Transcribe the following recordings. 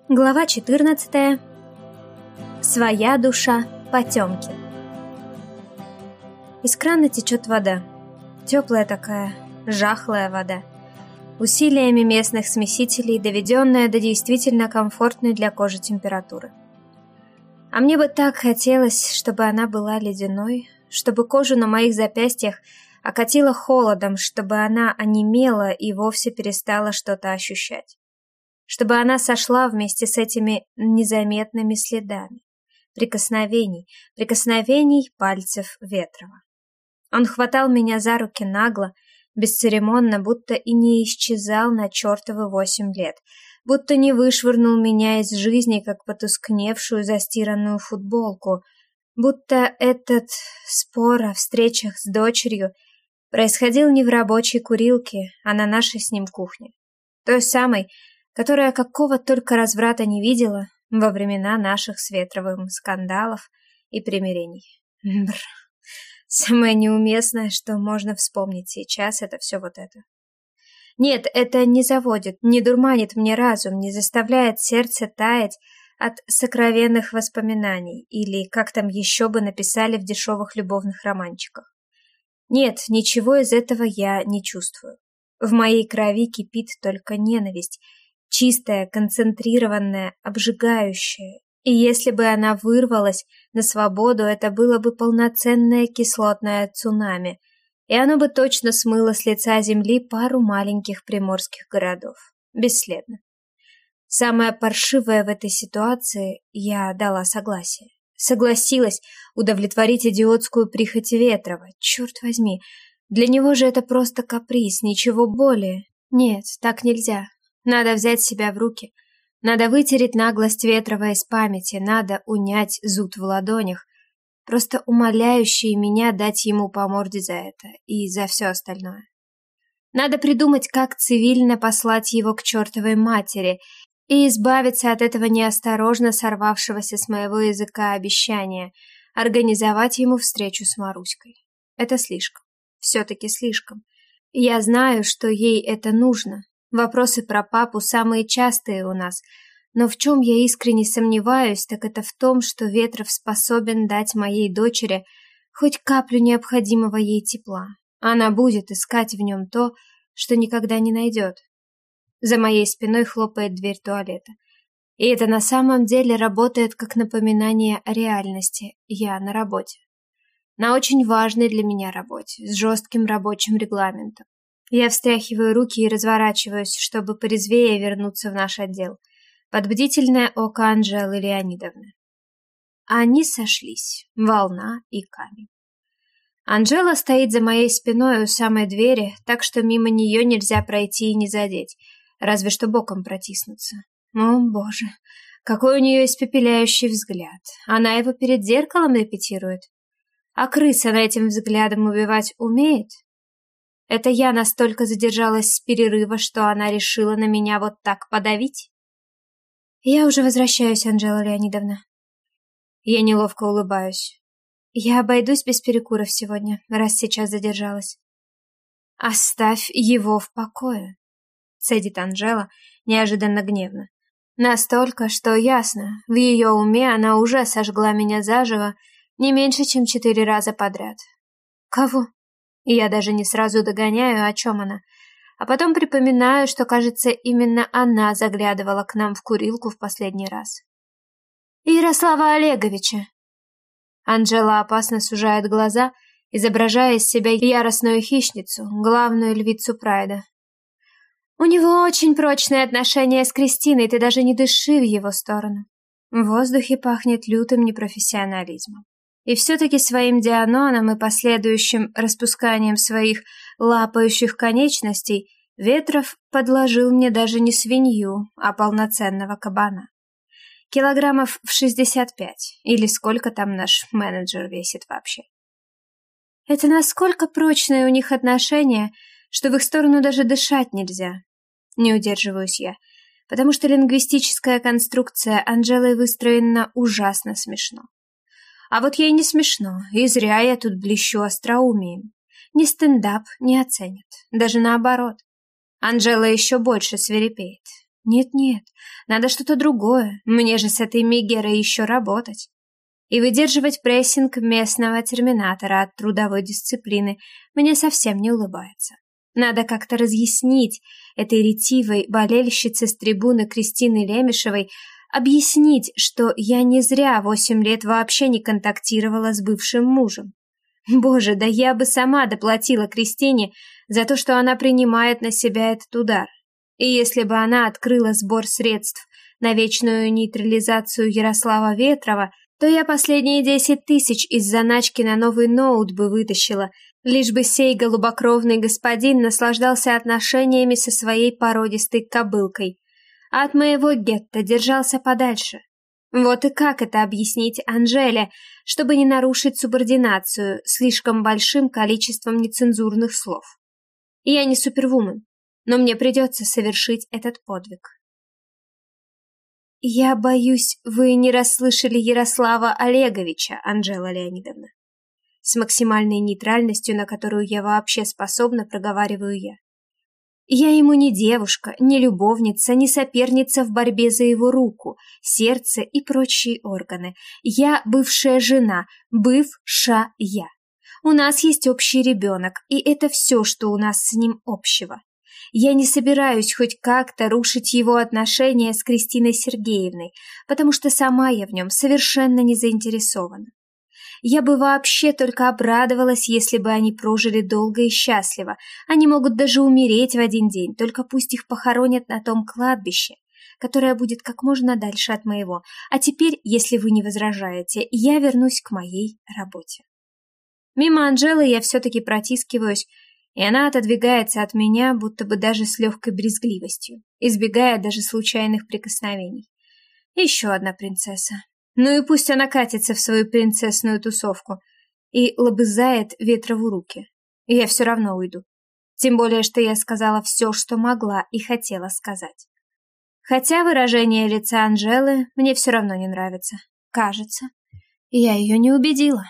Глава 14. Своя душа потемки. Из крана течет вода. Теплая такая, жахлая вода. Усилиями местных смесителей, доведенная до действительно комфортной для кожи температуры. А мне бы так хотелось, чтобы она была ледяной, чтобы кожу на моих запястьях окатило холодом, чтобы она онемела и вовсе перестала что-то ощущать. Чтобы она сошла вместе с этими незаметными следами. Прикосновений пальцев Ветрова. Он хватал меня за руки нагло, бесцеремонно, будто и не исчезал на чертовы 8 лет, будто не вышвырнул меня из жизни, как потускневшую застиранную футболку, будто этот спор о встречах с дочерью происходил не в рабочей курилке, а на нашей с ним кухне. Той самой, которая какого только разврата не видела во времена наших с Ветровым скандалов и примирений. Бррр. Самое неуместное, что можно вспомнить сейчас, это все вот это. Нет, это не заводит, не дурманит мне разум, не заставляет сердце таять от сокровенных воспоминаний, или как там еще бы написали в дешевых любовных романчиках. Нет, ничего из этого я не чувствую. В моей крови кипит только ненависть, чистая, концентрированная, обжигающая. И если бы она вырвалась на свободу, это было бы полноценное кислотное цунами, и оно бы точно смыло с лица земли пару маленьких приморских городов. Бесследно. Самое паршивое в этой ситуации — я дала согласие. Согласилась удовлетворить идиотскую прихоть Ветрова. Черт возьми, для него же это просто каприз, ничего более. Нет, так нельзя. Надо взять себя в руки. Надо вытереть наглость Ветрова из памяти. Надо унять зуд в ладонях, просто умоляющие меня дать ему по морде за это и за все остальное. Надо придумать, как цивильно послать его к чертовой матери и избавиться от этого неосторожно сорвавшегося с моего языка обещания организовать ему встречу с Маруськой. Это слишком. Все-таки слишком. Я знаю, что ей это нужно. Вопросы про папу самые частые у нас, но в чем я искренне сомневаюсь, так это в том, что Ветров способен дать моей дочери хоть каплю необходимого ей тепла. Она будет искать в нем то, что никогда не найдет. За моей спиной хлопает дверь туалета. И это на самом деле работает как напоминание о реальности. Я на работе. На очень важной для меня работе, с жестким рабочим регламентом. Я встряхиваю руки и разворачиваюсь, чтобы порезвее вернуться в наш отдел, под бдительное око Анжелы Леонидовны. Они сошлись, волна и камень. Анжела стоит за моей спиной у самой двери, так что мимо нее нельзя пройти и не задеть, разве что боком протиснуться. О, боже, какой у нее испепеляющий взгляд. Она его перед зеркалом репетирует. А крыса на этим взглядом убивать умеет? Это я настолько задержалась с перерыва, что она решила на меня вот так подавить? Я уже возвращаюсь, Анжела Леонидовна. Я неловко улыбаюсь. Я обойдусь без перекуров сегодня, раз сейчас задержалась. Оставь его в покое, цедит Анжела неожиданно гневно. Настолько, что ясно, в ее уме она уже сожгла меня заживо не меньше, чем 4 раза подряд. Кого? И я даже не сразу догоняю, о чем она. А потом припоминаю, что, кажется, именно она заглядывала к нам в курилку в последний раз. Ярослава Олеговича. Анжела опасно сужает глаза, изображая из себя яростную хищницу, главную львицу Прайда. У него очень прочные отношения с Кристиной, ты даже не дыши в его сторону. В воздухе пахнет лютым непрофессионализмом. И все-таки своим дианоном и последующим распусканием своих лапающих конечностей Ветров подложил мне даже не свинью, а полноценного кабана. Килограммов в 65, или сколько там наш менеджер весит вообще. Это насколько прочные у них отношения, что в их сторону даже дышать нельзя. Не удерживаюсь я, потому что лингвистическая конструкция Анжелой выстроена ужасно смешно. А вот ей не смешно, и зря я тут блещу остроумием. Ни стендап не оценят, даже наоборот. Анжела еще больше свирепеет. Нет-нет, надо что-то другое. Мне же с этой Мегерой еще работать. И выдерживать прессинг местного терминатора от трудовой дисциплины мне совсем не улыбается. Надо как-то разъяснить этой ретивой болельщице с трибуны Кристины Лемешевой, объяснить, что я не зря 8 лет вообще не контактировала с бывшим мужем. Боже, да я бы сама доплатила Кристине за то, что она принимает на себя этот удар. И если бы она открыла сбор средств на вечную нейтрализацию Ярослава Ветрова, то я последние 10 тысяч из заначки на новый ноут бы вытащила, лишь бы сей голубокровный господин наслаждался отношениями со своей породистой кобылкой, а от моего гетто держался подальше. Вот и как это объяснить Анжеле, чтобы не нарушить субординацию слишком большим количеством нецензурных слов? Я не супервумен, но мне придется совершить этот подвиг. «Я боюсь, вы не расслышали Ярослава Олеговича, Анжела Леонидовна». С максимальной нейтральностью, на которую я вообще способна, проговариваю я. Я ему не девушка, не любовница, не соперница в борьбе за его руку, сердце и прочие органы. Я бывшая жена, бывшая. У нас есть общий ребенок, и это все, что у нас с ним общего. Я не собираюсь хоть как-то рушить его отношения с Кристиной Сергеевной, потому что сама я в нем совершенно не заинтересована. Я бы вообще только обрадовалась, если бы они прожили долго и счастливо. Они могут даже умереть в один день, только пусть их похоронят на том кладбище, которое будет как можно дальше от моего. А теперь, если вы не возражаете, я вернусь к моей работе. Мимо Анжелы я все-таки протискиваюсь, и она отодвигается от меня, будто бы даже с легкой брезгливостью, избегая даже случайных прикосновений. Еще одна принцесса. Ну и пусть она катится в свою принцессную тусовку и лобызает Ветрову руки. Я все равно уйду. Тем более, что я сказала все, что могла и хотела сказать. Хотя выражение лица Анжелы мне все равно не нравится. Кажется, я ее не убедила.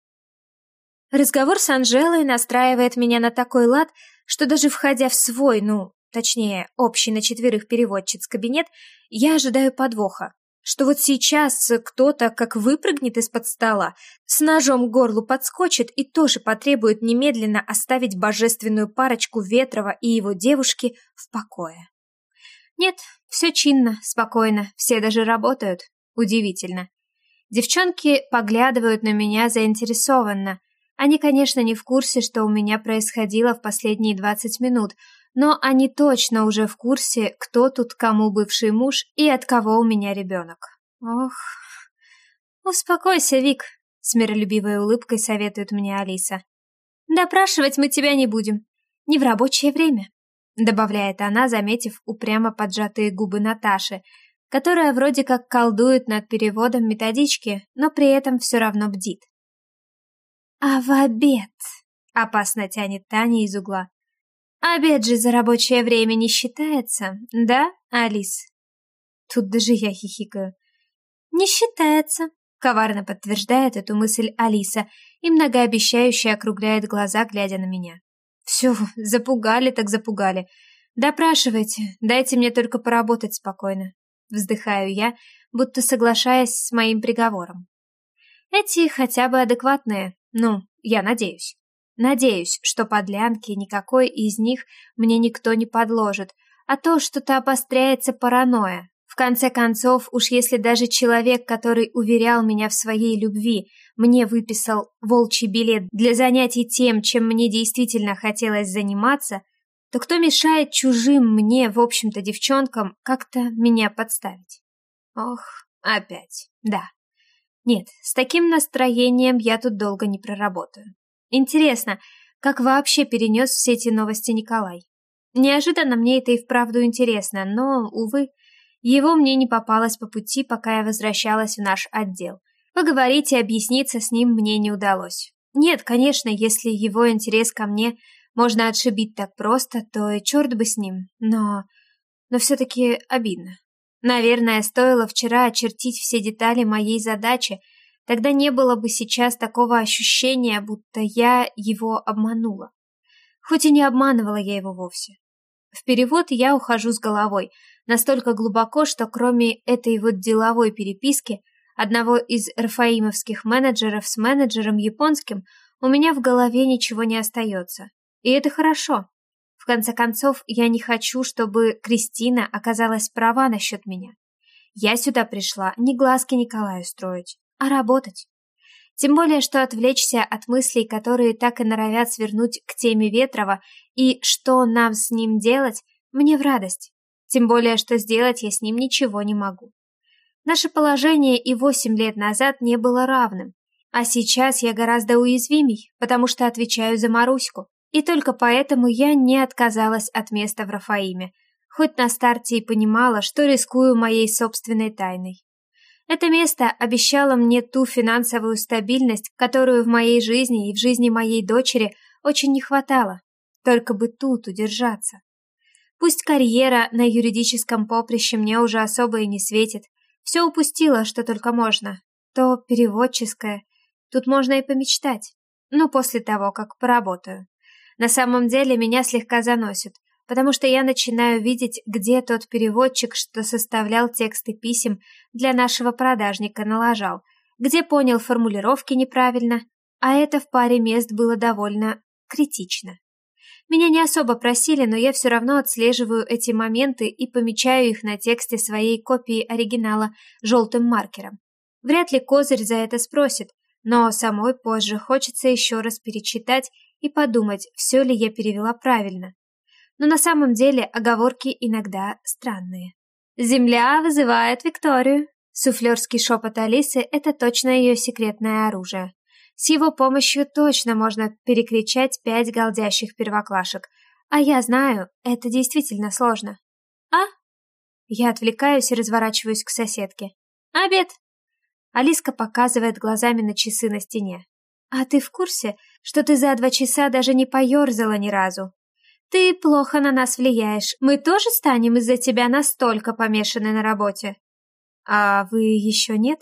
Разговор с Анжелой настраивает меня на такой лад, что даже входя в свой, точнее, общий на 4 переводчиц кабинет, я ожидаю подвоха. Что вот сейчас кто-то как выпрыгнет из-под стола, с ножом к горлу подскочит и тоже потребует немедленно оставить божественную парочку Ветрова и его девушки в покое. Нет, все чинно, спокойно, все даже работают. Удивительно. Девчонки поглядывают на меня заинтересованно. Они, конечно, не в курсе, что у меня происходило в последние 20 минут, но они точно уже в курсе, кто тут кому бывший муж и от кого у меня ребенок. Ох, успокойся, Вик, с миролюбивой улыбкой советует мне Алиса. Допрашивать мы тебя не будем, не в рабочее время, добавляет она, заметив упрямо поджатые губы Наташи, которая вроде как колдует над переводом методички, но при этом все равно бдит. «А в обед?» — опасно тянет Таня из угла. «Обед же за рабочее время не считается, да, Алис?» Тут даже я хихикаю. «Не считается», — коварно подтверждает эту мысль Алиса и многообещающе округляет глаза, глядя на меня. «Все, запугали так запугали. Допрашивайте, дайте мне только поработать спокойно». Вздыхаю я, будто соглашаясь с моим приговором. Эти хотя бы адекватные, я надеюсь. Надеюсь, что подлянки никакой из них мне никто не подложит, а то что-то обостряется паранойя. В конце концов, уж если даже человек, который уверял меня в своей любви, мне выписал волчий билет для занятий тем, чем мне действительно хотелось заниматься, то кто мешает чужим мне, в общем-то, девчонкам, как-то меня подставить? Ох, опять, да. Нет, с таким настроением я тут долго не проработаю. Интересно, как вообще перенес все эти новости Николай? Неожиданно мне это и вправду интересно, но, увы, его мне не попалось по пути, пока я возвращалась в наш отдел. Поговорить и объясниться с ним мне не удалось. Нет, конечно, если его интерес ко мне можно отшибить так просто, то и черт бы с ним, но все-таки обидно. Наверное, стоило вчера очертить все детали моей задачи, тогда не было бы сейчас такого ощущения, будто я его обманула. Хоть и не обманывала я его вовсе. В перевод я ухожу с головой, Настолько глубоко, что кроме этой вот деловой переписки одного из рафаимовских менеджеров с менеджером японским у меня в голове ничего не остается. И это хорошо. В конце концов, я не хочу, чтобы Кристина оказалась права насчет меня. Я сюда пришла не глазки Николаю строить, а работать. Тем более, что отвлечься от мыслей, которые так и норовят свернуть к теме Ветрова, и что нам с ним делать, мне в радость. Тем более, что сделать я с ним ничего не могу. Наше положение и 8 лет назад не было равным, а сейчас я гораздо уязвимей, потому что отвечаю за Маруську. И только поэтому я не отказалась от места в Рафаиме, хоть на старте и понимала, что рискую моей собственной тайной. Это место обещало мне ту финансовую стабильность, которую в моей жизни и в жизни моей дочери очень не хватало. Только бы тут удержаться. Пусть карьера на юридическом поприще мне уже особо и не светит, все упустила, что только можно. То переводческое, тут можно и помечтать, но после того, как поработаю. На самом деле меня слегка заносит, потому что я начинаю видеть, где тот переводчик, что составлял тексты писем для нашего продажника, налажал, где понял формулировки неправильно, а это в паре мест было довольно критично. Меня не особо просили, но я все равно отслеживаю эти моменты и помечаю их на тексте своей копии оригинала желтым маркером. Вряд ли Козырь за это спросит, но самой позже хочется еще раз перечитать и подумать, все ли я перевела правильно. Но на самом деле оговорки иногда странные. «Земля вызывает Викторию». Суфлерский шепот Алисы – это точно ее секретное оружие. С его помощью точно можно перекричать 5 галдящих первоклашек. А я знаю, это действительно сложно. «А?» Я отвлекаюсь и разворачиваюсь к соседке. «Обед!» Алиска показывает глазами на часы на стене. «А ты в курсе, что ты за 2 часа даже не поерзала ни разу? Ты плохо на нас влияешь. Мы тоже станем из-за тебя настолько помешаны на работе?» «А вы еще нет?»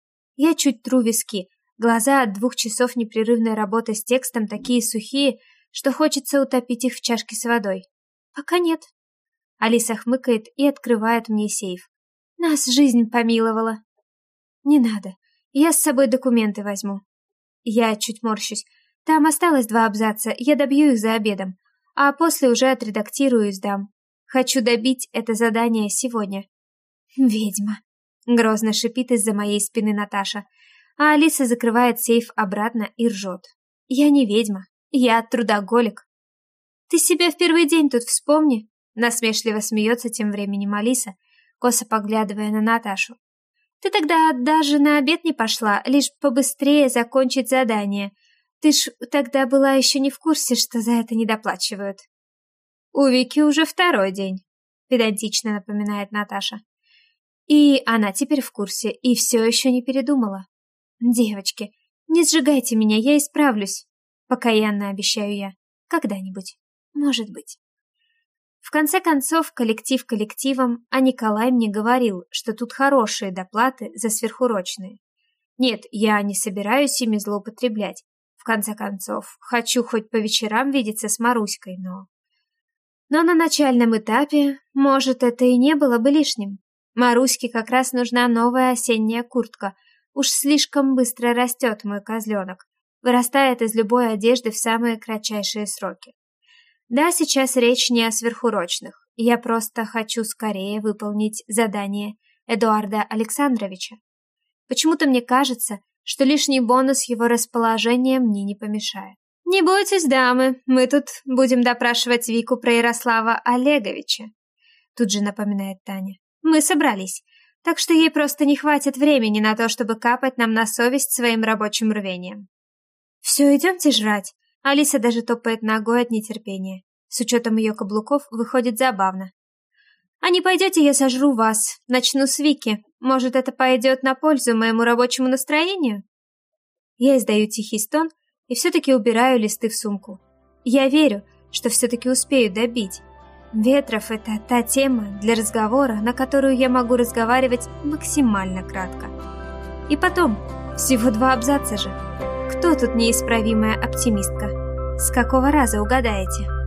Я чуть тру виски. Глаза от 2 часов непрерывной работы с текстом такие сухие, что хочется утопить их в чашке с водой. «Пока нет». Алиса хмыкает и открывает мне сейф. «Нас жизнь помиловала». «Не надо. Я с собой документы возьму». Я чуть морщусь. Там осталось 2 абзаца, я добью их за обедом, а после уже отредактирую и сдам. Хочу добить это задание сегодня. «Ведьма!» — грозно шипит из-за моей спины Наташа, а Алиса закрывает сейф обратно и ржет. «Я не ведьма, я трудоголик». «Ты себя в первый день тут вспомни!» — насмешливо смеется тем временем Алиса, косо поглядывая на Наташу. «Ты тогда даже на обед не пошла, лишь побыстрее закончить задание. Ты ж тогда была еще не в курсе, что за это не доплачивают». «У Вики уже 2-й день», — педантично напоминает Наташа. «И она теперь в курсе, и все еще не передумала». «Девочки, не сжигайте меня, я исправлюсь», — покаянно обещаю я. «Когда-нибудь. Может быть». В конце концов, коллектив коллективом, а Николай мне говорил, что тут хорошие доплаты за сверхурочные. Нет, я не собираюсь ими злоупотреблять. В конце концов, хочу хоть по вечерам видеться с Маруськой, но на начальном этапе, может, это и не было бы лишним. Маруське как раз нужна новая осенняя куртка. Уж слишком быстро растет мой козленок. Вырастает из любой одежды в самые кратчайшие сроки. Да, сейчас речь не о сверхурочных. Я просто хочу скорее выполнить задание Эдуарда Александровича. Почему-то мне кажется, что лишний бонус его расположения мне не помешает. «Не бойтесь, дамы, мы тут будем допрашивать Вику про Ярослава Олеговича», тут же напоминает Таня. «Мы собрались, так что ей просто не хватит времени на то, чтобы капать нам на совесть своим рабочим рвением». «Все, идемте жрать». Алиса даже топает ногой от нетерпения. С учетом ее каблуков выходит забавно. «А не пойдете, я сожру вас. Начну с Вики. Может, это пойдет на пользу моему рабочему настроению?» Я издаю тихий стон и все-таки убираю листы в сумку. Я верю, что все-таки успею добить. Ветров — это та тема для разговора, на которую я могу разговаривать максимально кратко. И потом, всего 2 абзаца же. Кто тут неисправимая оптимистка? С какого раза угадаете?